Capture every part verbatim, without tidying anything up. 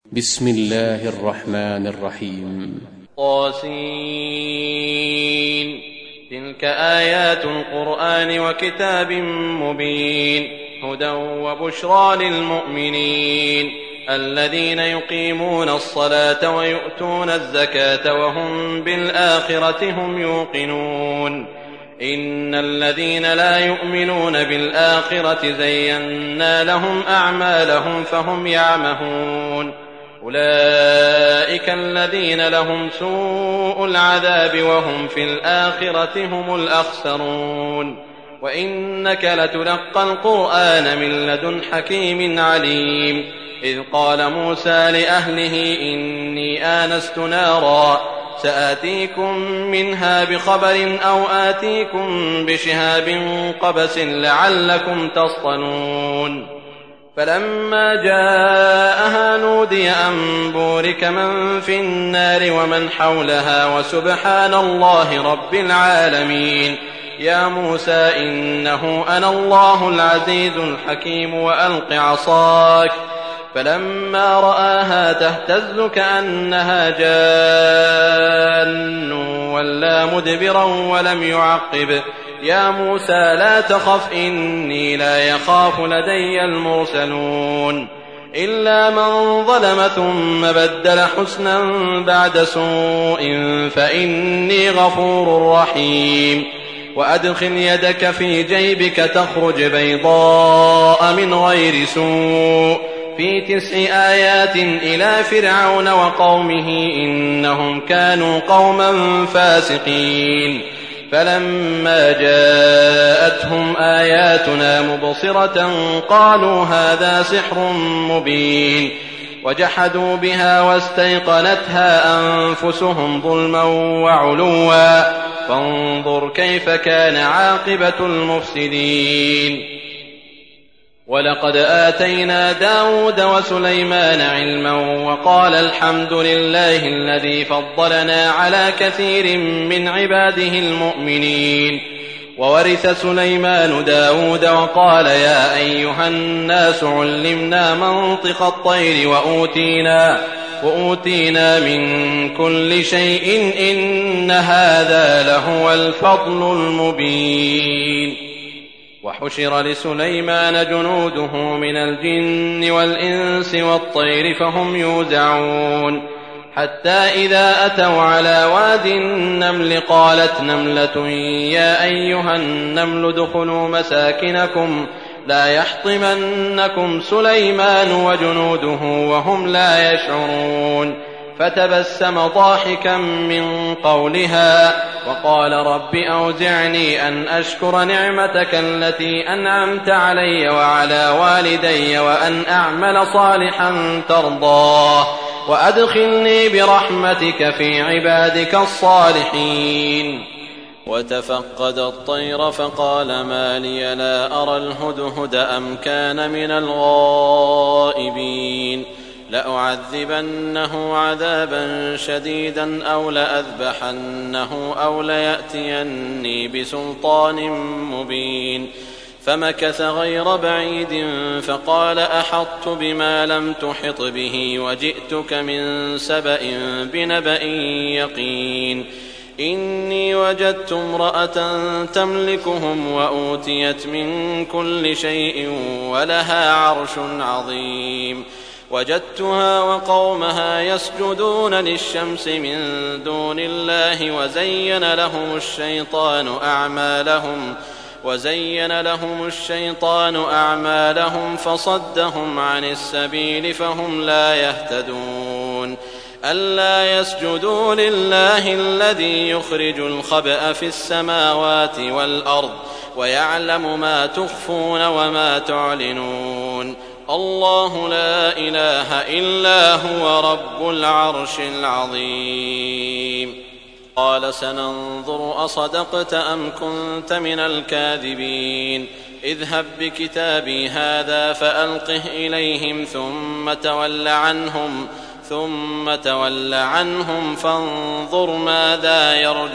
بسم الله الرحمن الرحيم. طاسين. تلك آيات القرآن وكتاب مبين هدى وبشرى للمؤمنين الذين يقيمون الصلاة ويؤتون الزكاة وهم بالآخرة هم يوقنون. إن الذين لا يؤمنون بالآخرة زينا لهم أعمالهم فهم يعمهون. أولئك الذين لهم سوء العذاب وهم في الآخرة هم الأخسرون. وإنك لتلقى القرآن من لدن حكيم عليم. إذ قال موسى لأهله إني آنست نارا سآتيكم منها بخبر أو آتيكم بشهاب قبس لعلكم تصطلون. فلما جاءها نودي أن بورك من في النار ومن حولها وسبحان الله رب العالمين. يا موسى إنه أنا الله العزيز الحكيم وألق عصاك. فلما رآها تهتز كأنها جان ولا مدبرا ولم يعقب. يا موسى لا تخف إني لا يخاف لدي المرسلون. إلا من ظلم ثم بدل حسنا بعد سوء فإني غفور رحيم. وأدخل يدك في جيبك تخرج بيضاء من غير سوء في تسع آيات إلى فرعون وقومه إنهم كانوا قوما فاسقين. فلما جاءتهم آياتنا مبصرة قالوا هذا سحر مبين. وجحدوا بها واستيقنتها أنفسهم ظلما وعلوا فانظر كيف كان عاقبة المفسدين. ولقد آتينا داود وسليمان علما وقال الحمد لله الذي فضلنا على كثير من عباده المؤمنين. وورث سليمان داود وقال يا أيها الناس علمنا منطق الطير وأوتينا, وأوتينا من كل شيء إن هذا لهو الفضل المبين. وحشر لسليمان جنوده من الجن والإنس والطير فهم يوزعون. حتى إذا أتوا على واد النمل قالت نملة يا أيها النمل ادخلوا مساكنكم لا يحطمنكم سليمان وجنوده وهم لا يشعرون. فتبسم ضاحكا من قولها وقال رب أوزعني أن أشكر نعمتك التي أنعمت علي وعلى والدي وأن أعمل صالحا ترضاه وأدخلني برحمتك في عبادك الصالحين. وتفقد الطير فقال ما لي لا أرى الهدهد أم كان من الغائبين. لأعذبنه عذابا شديدا أو لأذبحنه أو ليأتيني بسلطان مبين. فمكث غير بعيد فقال أحطت بما لم تحط به وجئتك من سبأ بنبأ يقين. إني وجدت امرأة تملكهم وأوتيت من كل شيء ولها عرش عظيم. وجدتها وقومها يسجدون للشمس من دون الله وزين لهم الشيطان أعمالهم وزين لهم الشيطان أعمالهم فصدهم عن السبيل فهم لا يهتدون. ألا يسجدوا لله الذي يخرج الخبأ في السماوات والأرض ويعلم ما تخفون وما تعلنون. الله لا إله إلا هو رب العرش العظيم. قال سننظر أصدقت أم كنت من الكاذبين. اذهب بكتابي هذا فألقه إليهم ثم تول عنهم ثم تول عنهم فانظر ماذا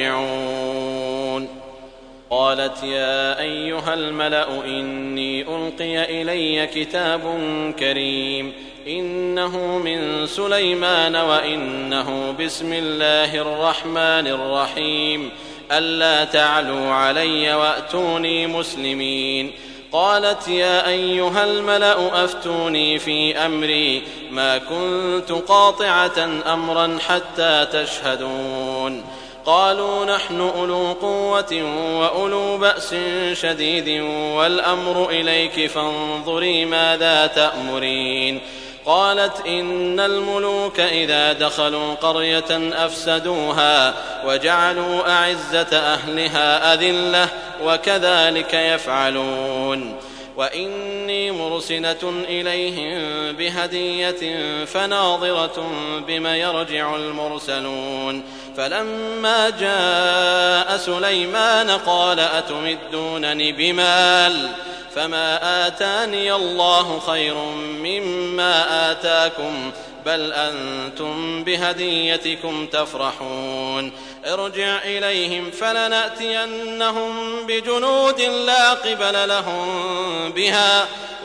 يرجعون. قالت يا أيها الملأ إني ألقي إلي كتاب كريم إنه من سليمان وإنه بسم الله الرحمن الرحيم ألا تعلوا علي وأتوني مسلمين. قالت يا أيها الملأ أفتوني في أمري ما كنت قاطعة أمرا حتى تشهدون. قالوا نحن أولو قوة وأولو بأس شديد والأمر إليك فانظري ماذا تأمرين. قالت إن الملوك إذا دخلوا قرية أفسدوها وجعلوا أعزة أهلها أذلة وكذلك يفعلون. وإني مرسلة إليهم بهدية فناظرة بما يرجع المرسلون. فلما جاء سليمان قال أتمدونني بمال فما آتاني الله خير مما آتاكم بل أنتم بهديتكم تفرحون. ارجع إليهم فلنأتينهم بجنود لا قبل لهم بها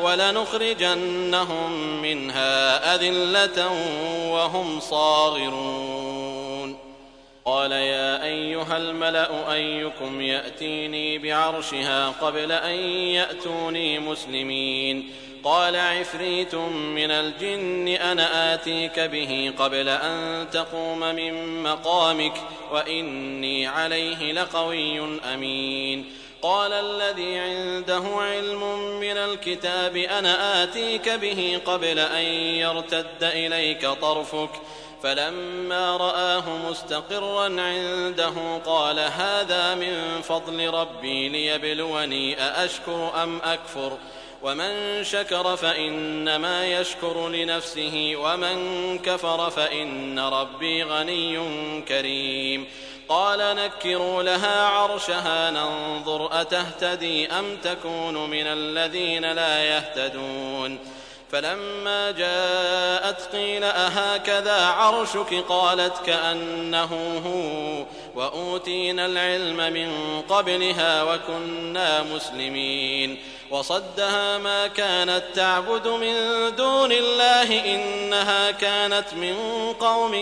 ولنخرجنهم منها أذلة وهم صاغرون. قال يا أيها الملأ أيكم يأتيني بعرشها قبل أن يأتوني مسلمين. قال عفريت من الجن أنا آتيك به قبل أن تقوم من مقامك وإني عليه لقوي أمين. قال الذي عنده علم من الكتاب أنا آتيك به قبل أن يرتد إليك طرفك فلما رآه مستقرا عنده قال هذا من فضل ربي ليبلوني أأشكر أم أكفر ومن شكر فإنما يشكر لنفسه ومن كفر فإن ربي غني كريم. قال نكروا لها عرشها ننظر أتهتدي أم تكون من الذين لا يهتدون. فلما جاءت قيل أهكذا عرشك قالت كأنه هو وأوتينا العلم من قبلها وكنا مسلمين. وصدها ما كانت تعبد من دون الله إنها كانت من قوم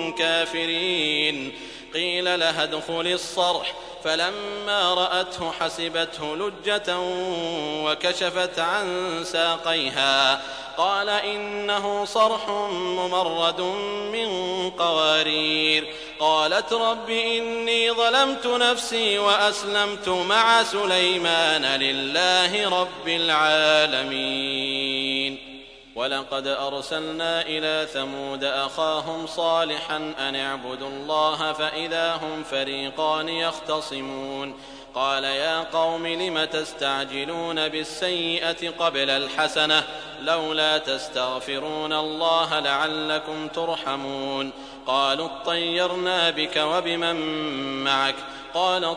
كافرين. قيل لها ادخل الصرح فلما رأته حسبته لجة وكشفت عن ساقيها قال إنه صرح ممرد من قوارير. قالت رب إني ظلمت نفسي وأسلمت مع سليمان لله رب العالمين. ولقد أرسلنا إلى ثمود أخاهم صالحا أن اعبدوا الله فإذا هم فريقان يختصمون. قال يا قوم لم تستعجلون بالسيئة قبل الحسنة لولا تستغفرون الله لعلكم ترحمون. قالوا اطيرنا بك وبمن معك قال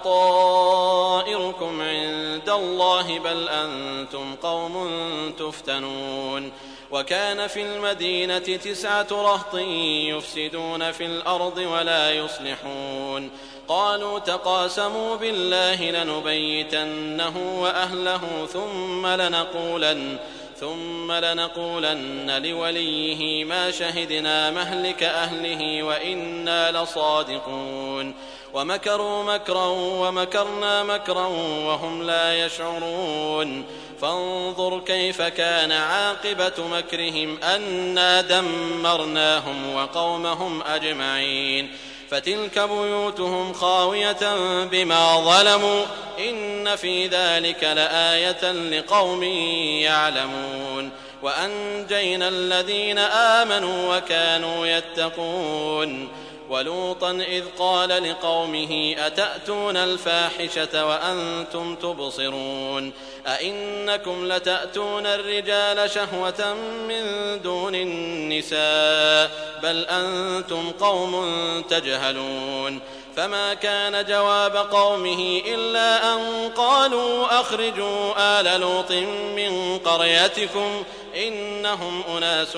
طائركم عند الله بل أنتم قوم تفتنون. وكان في المدينة تسعة رهط يفسدون في الأرض ولا يصلحون. قالوا تقاسموا بالله لنبيتنه وأهله ثم لنقولن ثم لنقولن لوليه ما شهدنا مهلك أهله وإنا لصادقون. ومكروا مكرا ومكرنا مكرا وهم لا يشعرون. فانظر كيف كان عاقبة مكرهم أنا دمرناهم وقومهم أجمعين. فتلك بيوتهم خاوية بما ظلموا إن في ذلك لآية لقوم يعلمون. وأنجينا الذين آمنوا وكانوا يتقون. ولوطا إذ قال لقومه أتأتون الفاحشة وأنتم تبصرون أئنكم لتأتون الرجال شهوة من دون النساء بل أنتم قوم تجهلون. فما كان جواب قومه إلا أن قالوا أخرجوا آل لوط من قريتكم إنهم أناس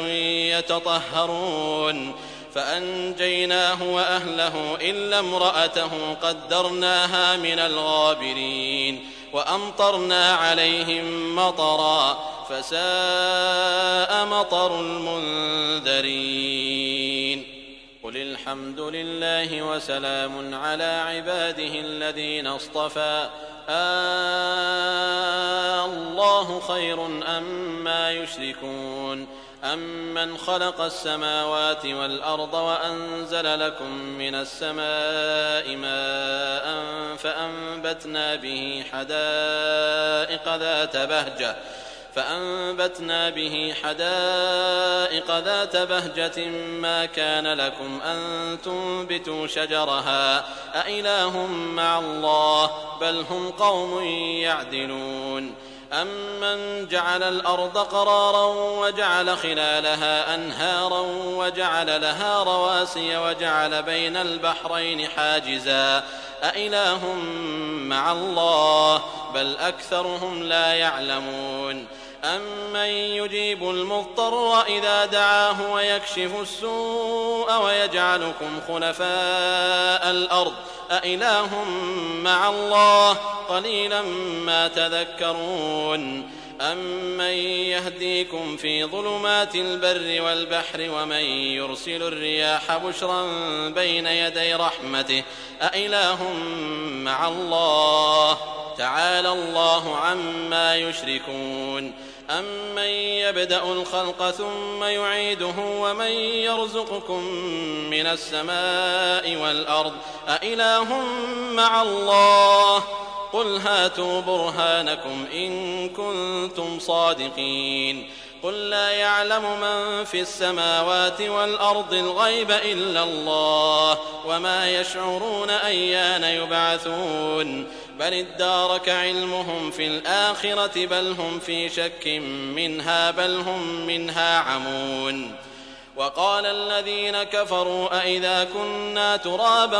يتطهرون. فأنجيناه وأهله إلا امرأته قدرناها من الغابرين. وأمطرنا عليهم مطرا فساء مطر المنذرين قل الحمد لله وسلام على عباده الذين اصطفى آه الله خير أما يشركون أمن خلق السماوات والأرض وأنزل لكم من السماء ماء فأنبتنا به حدائق ذات بهجة فأنبتنا به حدائق ذات بهجة ما كان لكم أن تنبتوا شجرها أإله مع الله بل هم قوم يعدلون أمن جعل الأرض قرارا وجعل خلالها أنهارا وجعل لها رواسي وجعل بين البحرين حاجزا أإله مع الله بل أكثرهم لا يعلمون أمن يجيب المضطر إذا دعاه ويكشف السوء ويجعلكم خلفاء الأرض أإله مع الله قليلا ما تذكرون أمن يهديكم في ظلمات البر والبحر ومن يرسل الرياح بشرا بين يدي رحمته أإله مع الله تعالى الله عما يشركون أمن يبدأ الخلق ثم يعيده ومن يرزقكم من السماء والأرض أإله مع الله قل هاتوا برهانكم إن كنتم صادقين قل لا يعلم من في السماوات والأرض الغيب إلا الله وما يشعرون أيان يبعثون بل ادارك علمهم في الآخرة بل هم في شك منها بل هم منها عمون وقال الذين كفروا أئذا كنا ترابا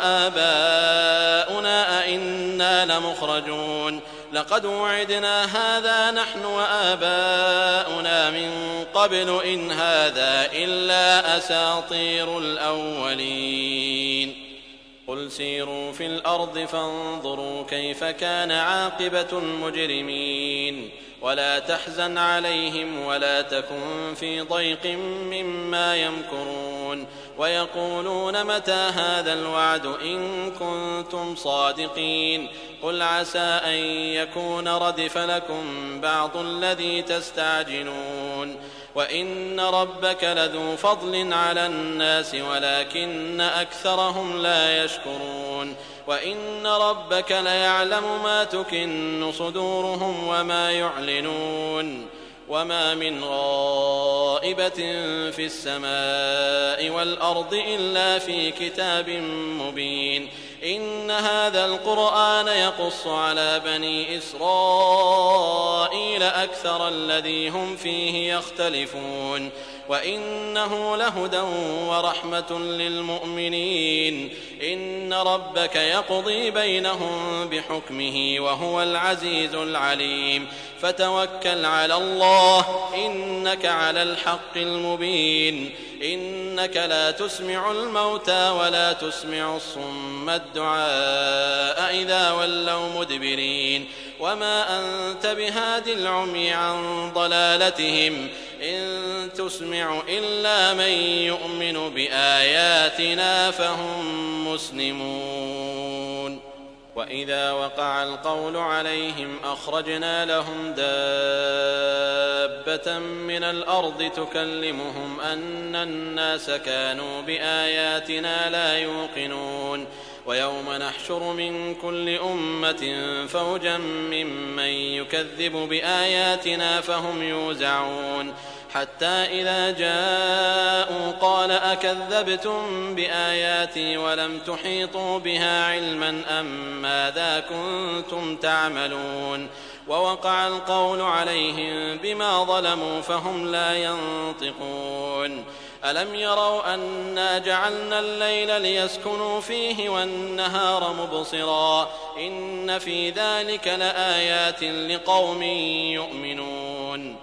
وآباؤنا أئنا لمخرجون لقد وعدنا هذا نحن وآباؤنا من قبل إن هذا إلا أساطير الأولين قل سيروا في الأرض فانظروا كيف كان عاقبة المجرمين ولا تحزن عليهم ولا تكن في ضيق مما يمكرون ويقولون متى هذا الوعد إن كنتم صادقين قل عسى أن يكون ردف لكم بعض الذي تستعجلون وإن ربك لذو فضل على الناس ولكن أكثرهم لا يشكرون وإن ربك ليعلم ما تكن صدورهم وما يعلنون وما من غائبة في السماء والأرض إلا في كتاب مبين إن هذا القرآن يقص على بني إسرائيل أكثر الذي هم فيه يختلفون وإنه لهدى ورحمة للمؤمنين إن ربك يقضي بينهم بحكمه وهو العزيز العليم فتوكل على الله إنك على الحق المبين إنك لا تسمع الموتى ولا تسمع الصم الدعاء إذا ولوا مدبرين وما أنت بهاد العمي عن ضلالتهم إن تسمع إلا من يؤمن بآياتنا فهم مسلمون وإذا وقع القول عليهم أخرجنا لهم دابة من الأرض تكلمهم أن الناس كانوا بآياتنا لا يوقنون ويوم نحشر من كل أمة فوجا ممن يكذب بآياتنا فهم يوزعون حتى إذا جاءوا قال أكذبتم بآياتي ولم تحيطوا بها علما أم ماذا كنتم تعملون ووقع القول عليهم بما ظلموا فهم لا ينطقون ألم يروا أنا جعلنا الليل ليسكنوا فيه والنهار مبصرا إن في ذلك لآيات لقوم يؤمنون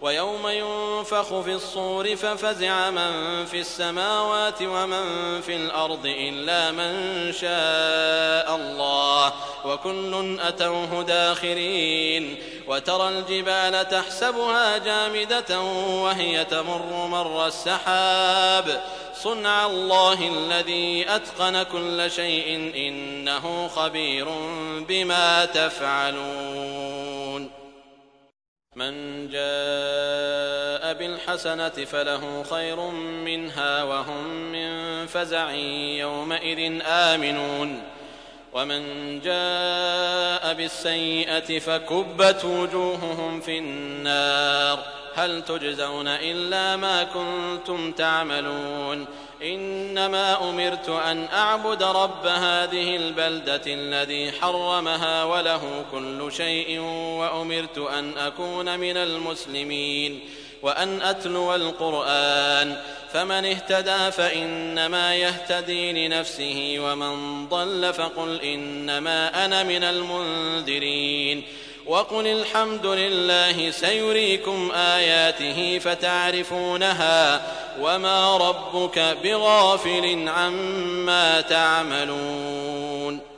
ويوم ينفخ في الصور ففزع من في السماوات ومن في الأرض إلا من شاء الله وكل أتوه داخرين وترى الجبال تحسبها جامدة وهي تمر مر السحاب صنع الله الذي أتقن كل شيء إنه خبير بما تفعلون من جاء بالحسنة فله خير منها وهم من فزع يومئذ آمنون ومن جاء بالسيئة فكبت وجوههم في النار هل تجزون إلا ما كنتم تعملون إنما أمرت أن أعبد رب هذه البلدة الذي حرمها وله كل شيء وأمرت أن أكون من المسلمين وأن أتلو القرآن فمن اهتدى فإنما يهتدي لنفسه ومن ضل فقل إنما أنا من المنذرين وقل الحمد لله سيريكم آياته فتعرفونها وما ربك بغافل عما تعملون